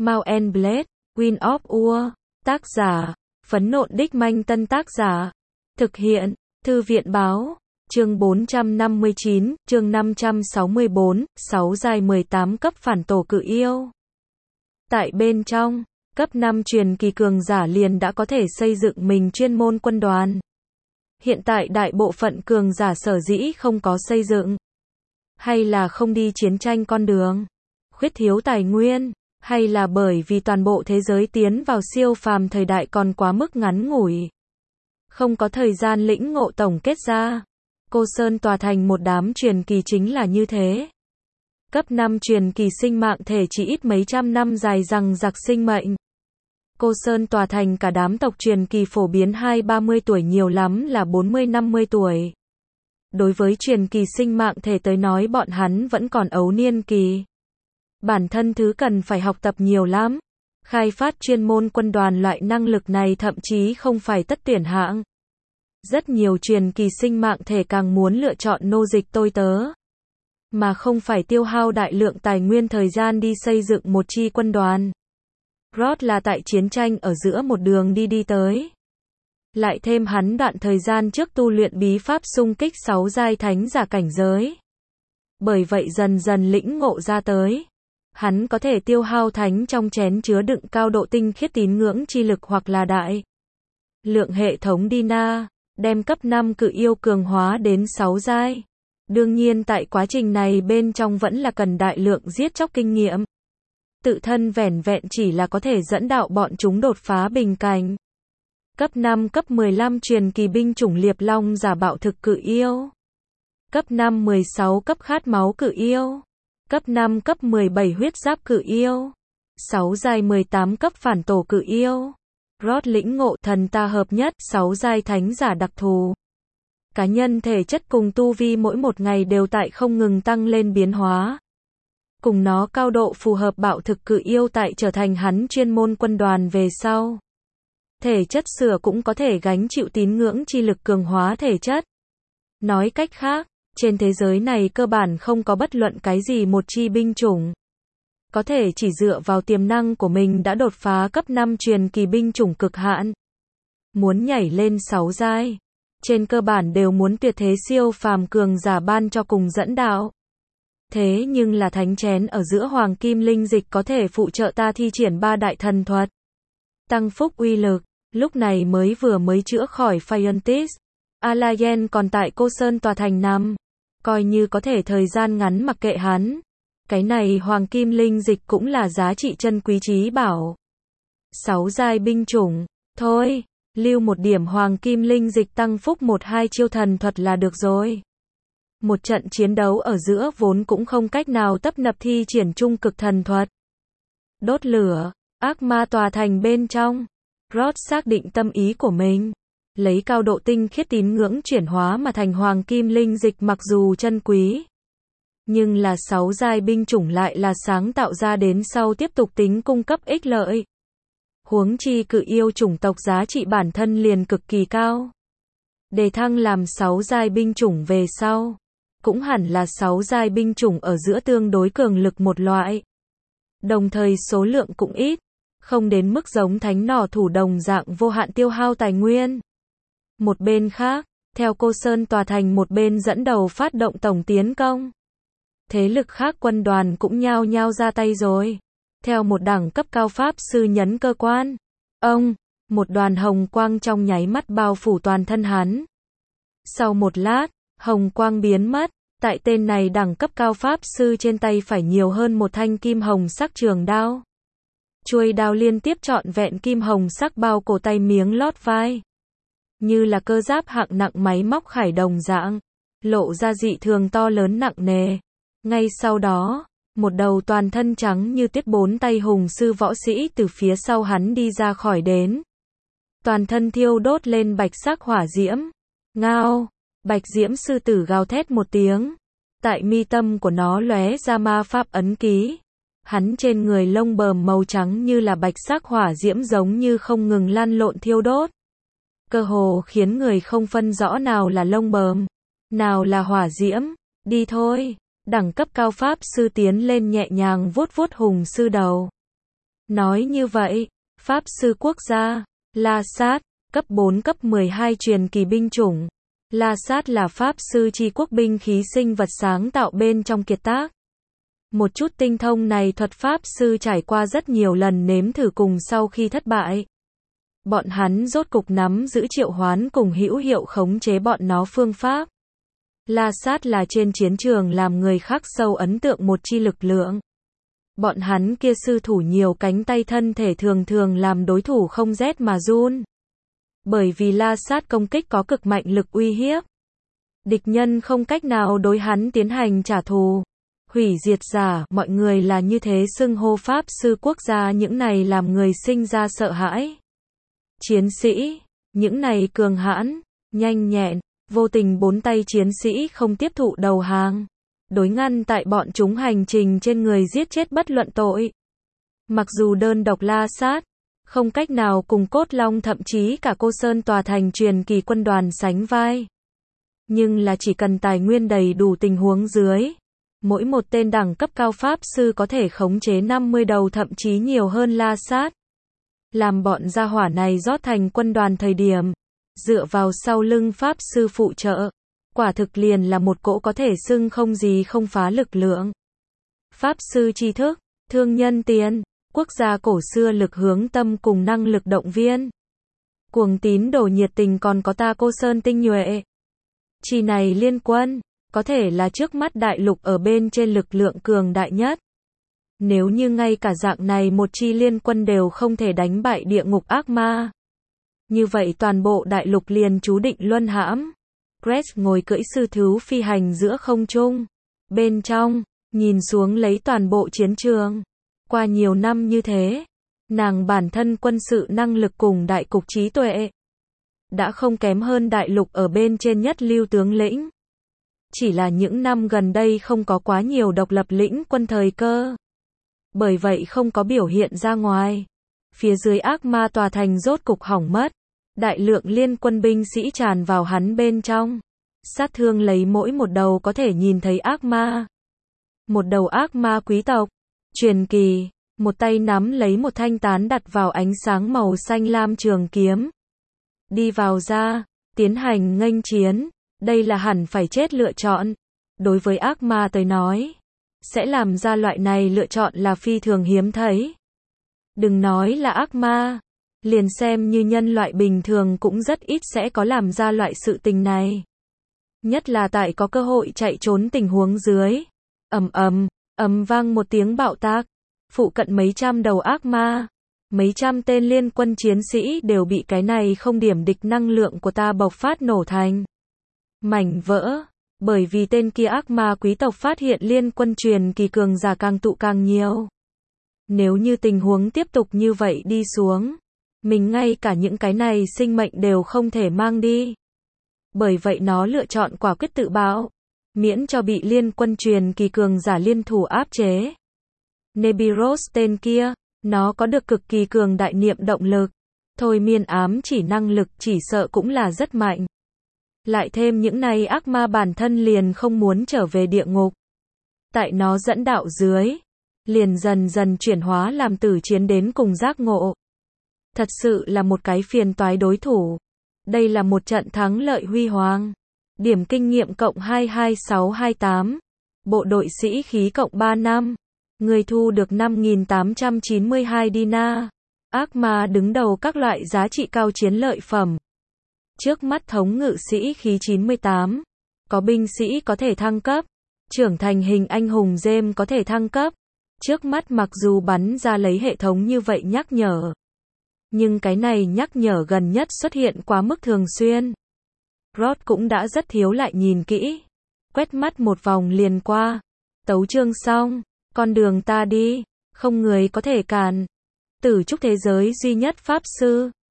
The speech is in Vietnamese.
Mount and Blade, Wind of War, tác giả, Phấn Nộn Đích Manh Tân tác giả, thực hiện, Thư viện báo, chương 459, chương 564, 6 giai 18 cấp phản tổ cự yêu. Tại bên trong, cấp 5 truyền kỳ cường giả liền đã có thể xây dựng mình chuyên môn quân đoàn. Hiện tại đại bộ phận cường giả sở dĩ không có xây dựng, hay là không đi chiến tranh con đường, khuyết thiếu tài nguyên, hay là bởi vì toàn bộ thế giới tiến vào siêu phàm thời đại còn quá mức ngắn ngủi, không có thời gian lĩnh ngộ tổng kết ra. Cô Sơn tòa thành một đám truyền kỳ chính là như thế. Cấp 5 truyền kỳ sinh mạng thể chỉ ít mấy trăm năm dài dằng dặc sinh mệnh. Cô Sơn tòa thành cả đám tộc truyền kỳ phổ biến 20-30 tuổi, nhiều lắm là 40-50 tuổi. Đối với truyền kỳ sinh mạng thể tới nói, bọn hắn vẫn còn ấu niên kỳ. Bản thân thứ cần phải học tập nhiều lắm. Khai phát chuyên môn quân đoàn loại năng lực này thậm chí không phải tất tuyển hạng. Rất nhiều truyền kỳ sinh mạng thể càng muốn lựa chọn nô dịch tôi tớ, mà không phải tiêu hao đại lượng tài nguyên thời gian đi xây dựng một chi quân đoàn. Rod là tại chiến tranh ở giữa một đường đi tới. Lại thêm hắn đoạn thời gian trước tu luyện bí pháp xung kích 6 giai thánh giả cảnh giới. Bởi vậy dần dần lĩnh ngộ ra tới. Hắn có thể tiêu hao thánh trong chén chứa đựng cao độ tinh khiết tín ngưỡng chi lực hoặc là đại lượng hệ thống Dina, đem cấp 5 cự yêu cường hóa đến 6 giai. Đương nhiên tại quá trình này bên trong vẫn là cần đại lượng giết chóc kinh nghiệm. Tự thân vẻn vẹn chỉ là có thể dẫn đạo bọn chúng đột phá bình cảnh. Cấp 5 cấp 15 truyền kỳ binh chủng liệp long giả bạo thực cự yêu. Cấp 5 16 cấp khát máu cự yêu. Cấp 5 cấp 17 huyết giáp cự yêu. 6 giai 18 cấp phản tổ cự yêu. Rod lĩnh ngộ thần ta hợp nhất 6 giai thánh giả đặc thù. Cá nhân thể chất cùng tu vi mỗi một ngày đều tại không ngừng tăng lên biến hóa. Cùng nó cao độ phù hợp bạo thực cự yêu tại trở thành hắn chuyên môn quân đoàn về sau. Thể chất sửa cũng có thể gánh chịu tín ngưỡng chi lực cường hóa thể chất. Nói cách khác, trên thế giới này cơ bản không có bất luận cái gì một chi binh chủng có thể chỉ dựa vào tiềm năng của mình đã đột phá cấp 5 truyền kỳ binh chủng cực hạn. Muốn nhảy lên 6 giai, trên cơ bản đều muốn tuyệt thế siêu phàm cường giả ban cho cùng dẫn đạo. Thế nhưng là thánh chén ở giữa hoàng kim linh dịch có thể phụ trợ ta thi triển 3 đại thần thuật, tăng phúc uy lực. Lúc này mới chữa khỏi Phaeontis, Alayen còn tại Cô Sơn tòa thành nằm, coi như có thể thời gian ngắn mặc kệ hắn. Cái này hoàng kim linh dịch cũng là giá trị chân quý trí bảo. 6 giai binh chủng, thôi, lưu một điểm hoàng kim linh dịch tăng phúc 1-2 chiêu thần thuật là được rồi. Một trận chiến đấu ở giữa vốn cũng không cách nào tấp nập thi triển trung cực thần thuật. Đốt lửa, ác ma tòa thành bên trong. Rod xác định tâm ý của mình. Lấy cao độ tinh khiết tín ngưỡng chuyển hóa mà thành hoàng kim linh dịch mặc dù chân quý, nhưng là 6 giai binh chủng lại là sáng tạo ra đến sau tiếp tục tính cung cấp ích lợi. Huống chi cự yêu chủng tộc giá trị bản thân liền cực kỳ cao. Đề thăng làm 6 giai binh chủng về sau, cũng hẳn là 6 giai binh chủng ở giữa tương đối cường lực một loại. Đồng thời số lượng cũng ít, không đến mức giống thánh nỏ thủ đồng dạng vô hạn tiêu hao tài nguyên. Một bên khác, theo Cô Sơn tòa thành một bên dẫn đầu phát động tổng tiến công. Thế lực khác quân đoàn cũng nhao nhao ra tay rồi. Theo một đẳng cấp cao pháp sư nhấn cơ quan, một đoàn hồng quang trong nháy mắt bao phủ toàn thân hắn. Sau một lát, hồng quang biến mất, tại tên này đẳng cấp cao pháp sư trên tay phải nhiều hơn một thanh kim hồng sắc trường đao. Chuôi đao liên tiếp trọn vẹn kim hồng sắc bao cổ tay miếng lót vai. Như là cơ giáp hạng nặng máy móc khải đồng dạng, lộ ra dị thường to lớn nặng nề. Ngay sau đó, một đầu toàn thân trắng như tuyết 4 tay hùng sư võ sĩ từ phía sau hắn đi ra khỏi đến. Toàn thân thiêu đốt lên bạch sắc hỏa diễm. Ngao, bạch diễm sư tử gào thét một tiếng. Tại mi tâm của nó lóe ra ma pháp ấn ký. Hắn trên người lông bờm màu trắng như là bạch sắc hỏa diễm giống như không ngừng lăn lộn thiêu đốt. Cơ hồ khiến người không phân rõ nào là lông bờm, nào là hỏa diễm. Đi thôi. Đẳng cấp cao pháp sư tiến lên nhẹ nhàng vuốt vuốt hùng sư đầu. Nói như vậy, Pháp Sư Quốc gia, La Sát, cấp 4 cấp 12 truyền kỳ binh chủng. La Sát là Pháp Sư chi quốc binh khí sinh vật sáng tạo bên trong kiệt tác. Một chút tinh thông này thuật Pháp Sư trải qua rất nhiều lần nếm thử cùng sau khi thất bại. Bọn hắn rốt cục nắm giữ triệu hoán cùng hữu hiệu khống chế bọn nó phương pháp. La Sát là trên chiến trường làm người khắc sâu ấn tượng một chi lực lượng. Bọn hắn kia sư thủ nhiều cánh tay thân thể thường thường làm đối thủ không rét mà run. Bởi vì La Sát công kích có cực mạnh lực uy hiếp. Địch nhân không cách nào đối hắn tiến hành trả thù. Hủy diệt giả, mọi người là như thế xưng hô Pháp Sư Quốc gia, những này làm người sinh ra sợ hãi. Chiến sĩ, những này cường hãn, nhanh nhẹn, vô tình bốn tay chiến sĩ không tiếp thụ đầu hàng. Đối ngăn tại bọn chúng hành trình trên người giết chết bất luận tội. Mặc dù đơn độc La Sát, không cách nào cùng Cốt Long thậm chí cả Cô Sơn tòa thành truyền kỳ quân đoàn sánh vai. Nhưng là chỉ cần tài nguyên đầy đủ tình huống dưới. Mỗi một tên đẳng cấp cao Pháp Sư có thể khống chế 50 đầu thậm chí nhiều hơn La Sát. Làm bọn gia hỏa này rót thành quân đoàn thời điểm. Dựa vào sau lưng Pháp Sư phụ trợ. Quả thực liền là một cỗ có thể xưng không gì không phá lực lượng. Pháp Sư tri thức, thương nhân tiền, quốc gia cổ xưa lực hướng tâm cùng năng lực động viên. Cuồng tín đồ nhiệt tình còn có ta Cô Sơn tinh nhuệ. Chi này liên quân, có thể là trước mắt đại lục ở bên trên lực lượng cường đại nhất. Nếu như ngay cả dạng này một chi liên quân đều không thể đánh bại địa ngục ác ma. Như vậy toàn bộ đại lục liền chú định luân hãm. Grace ngồi cưỡi sư thú phi hành giữa không trung. Bên trong, nhìn xuống lấy toàn bộ chiến trường. Qua nhiều năm như thế, nàng bản thân quân sự năng lực cùng đại cục trí tuệ. Đã không kém hơn đại lục ở bên trên nhất lưu tướng lĩnh. Chỉ là những năm gần đây không có quá nhiều độc lập lĩnh quân thời cơ. Bởi vậy không có biểu hiện ra ngoài. Phía dưới ác ma tòa thành rốt cục hỏng mất. Đại lượng liên quân binh sĩ tràn vào hắn bên trong. Sát thương lấy mỗi một đầu có thể nhìn thấy ác ma. Một đầu ác ma quý tộc. Truyền kỳ. Một tay nắm lấy một thanh tán đặt vào ánh sáng màu xanh lam trường kiếm. Đi vào ra. Tiến hành nghênh chiến. Đây là hẳn phải chết lựa chọn. Đối với ác ma tới nói. Sẽ làm ra loại này lựa chọn là phi thường hiếm thấy. Đừng nói là ác ma. Liền xem như nhân loại bình thường cũng rất ít sẽ có làm ra loại sự tình này. Nhất là tại có cơ hội chạy trốn tình huống dưới. Ầm vang một tiếng bạo tạc. Phụ cận mấy trăm đầu ác ma. Mấy trăm tên liên quân chiến sĩ đều bị cái này không điểm địch năng lượng của ta bộc phát nổ thành mảnh vỡ. Bởi vì tên kia ác ma quý tộc phát hiện liên quân truyền kỳ cường giả càng tụ càng nhiều. Nếu như tình huống tiếp tục như vậy đi xuống. Mình ngay cả những cái này sinh mệnh đều không thể mang đi. Bởi vậy nó lựa chọn quả quyết tự bạo. Miễn cho bị liên quân truyền kỳ cường giả liên thủ áp chế. Nebiros tên kia, nó có được cực kỳ cường đại niệm động lực. Thôi miên ám chỉ năng lực chỉ sợ cũng là rất mạnh. Lại thêm những này ác ma bản thân liền không muốn trở về địa ngục. Tại nó dẫn đạo dưới. Liền dần dần chuyển hóa làm tử chiến đến cùng giác ngộ. Thật sự là một cái phiền toái đối thủ. Đây là một trận thắng lợi huy hoàng. Điểm kinh nghiệm cộng 22628. Bộ đội sĩ khí cộng 3 năm. Người thu được 5.892 dinar. Ác ma đứng đầu các loại giá trị cao chiến lợi phẩm. Trước mắt thống ngự sĩ khí 98. Có binh sĩ có thể thăng cấp. Trưởng thành hình anh hùng Gem có thể thăng cấp. Trước mắt mặc dù bắn ra lấy hệ thống như vậy nhắc nhở. Nhưng cái này nhắc nhở gần nhất xuất hiện quá mức thường xuyên. Rod cũng đã rất thiếu lại nhìn kỹ. Quét mắt một vòng liền qua. Tấu chương xong. Con đường ta đi. Không người có thể cản. Tử trúc thế giới duy nhất Pháp Sư.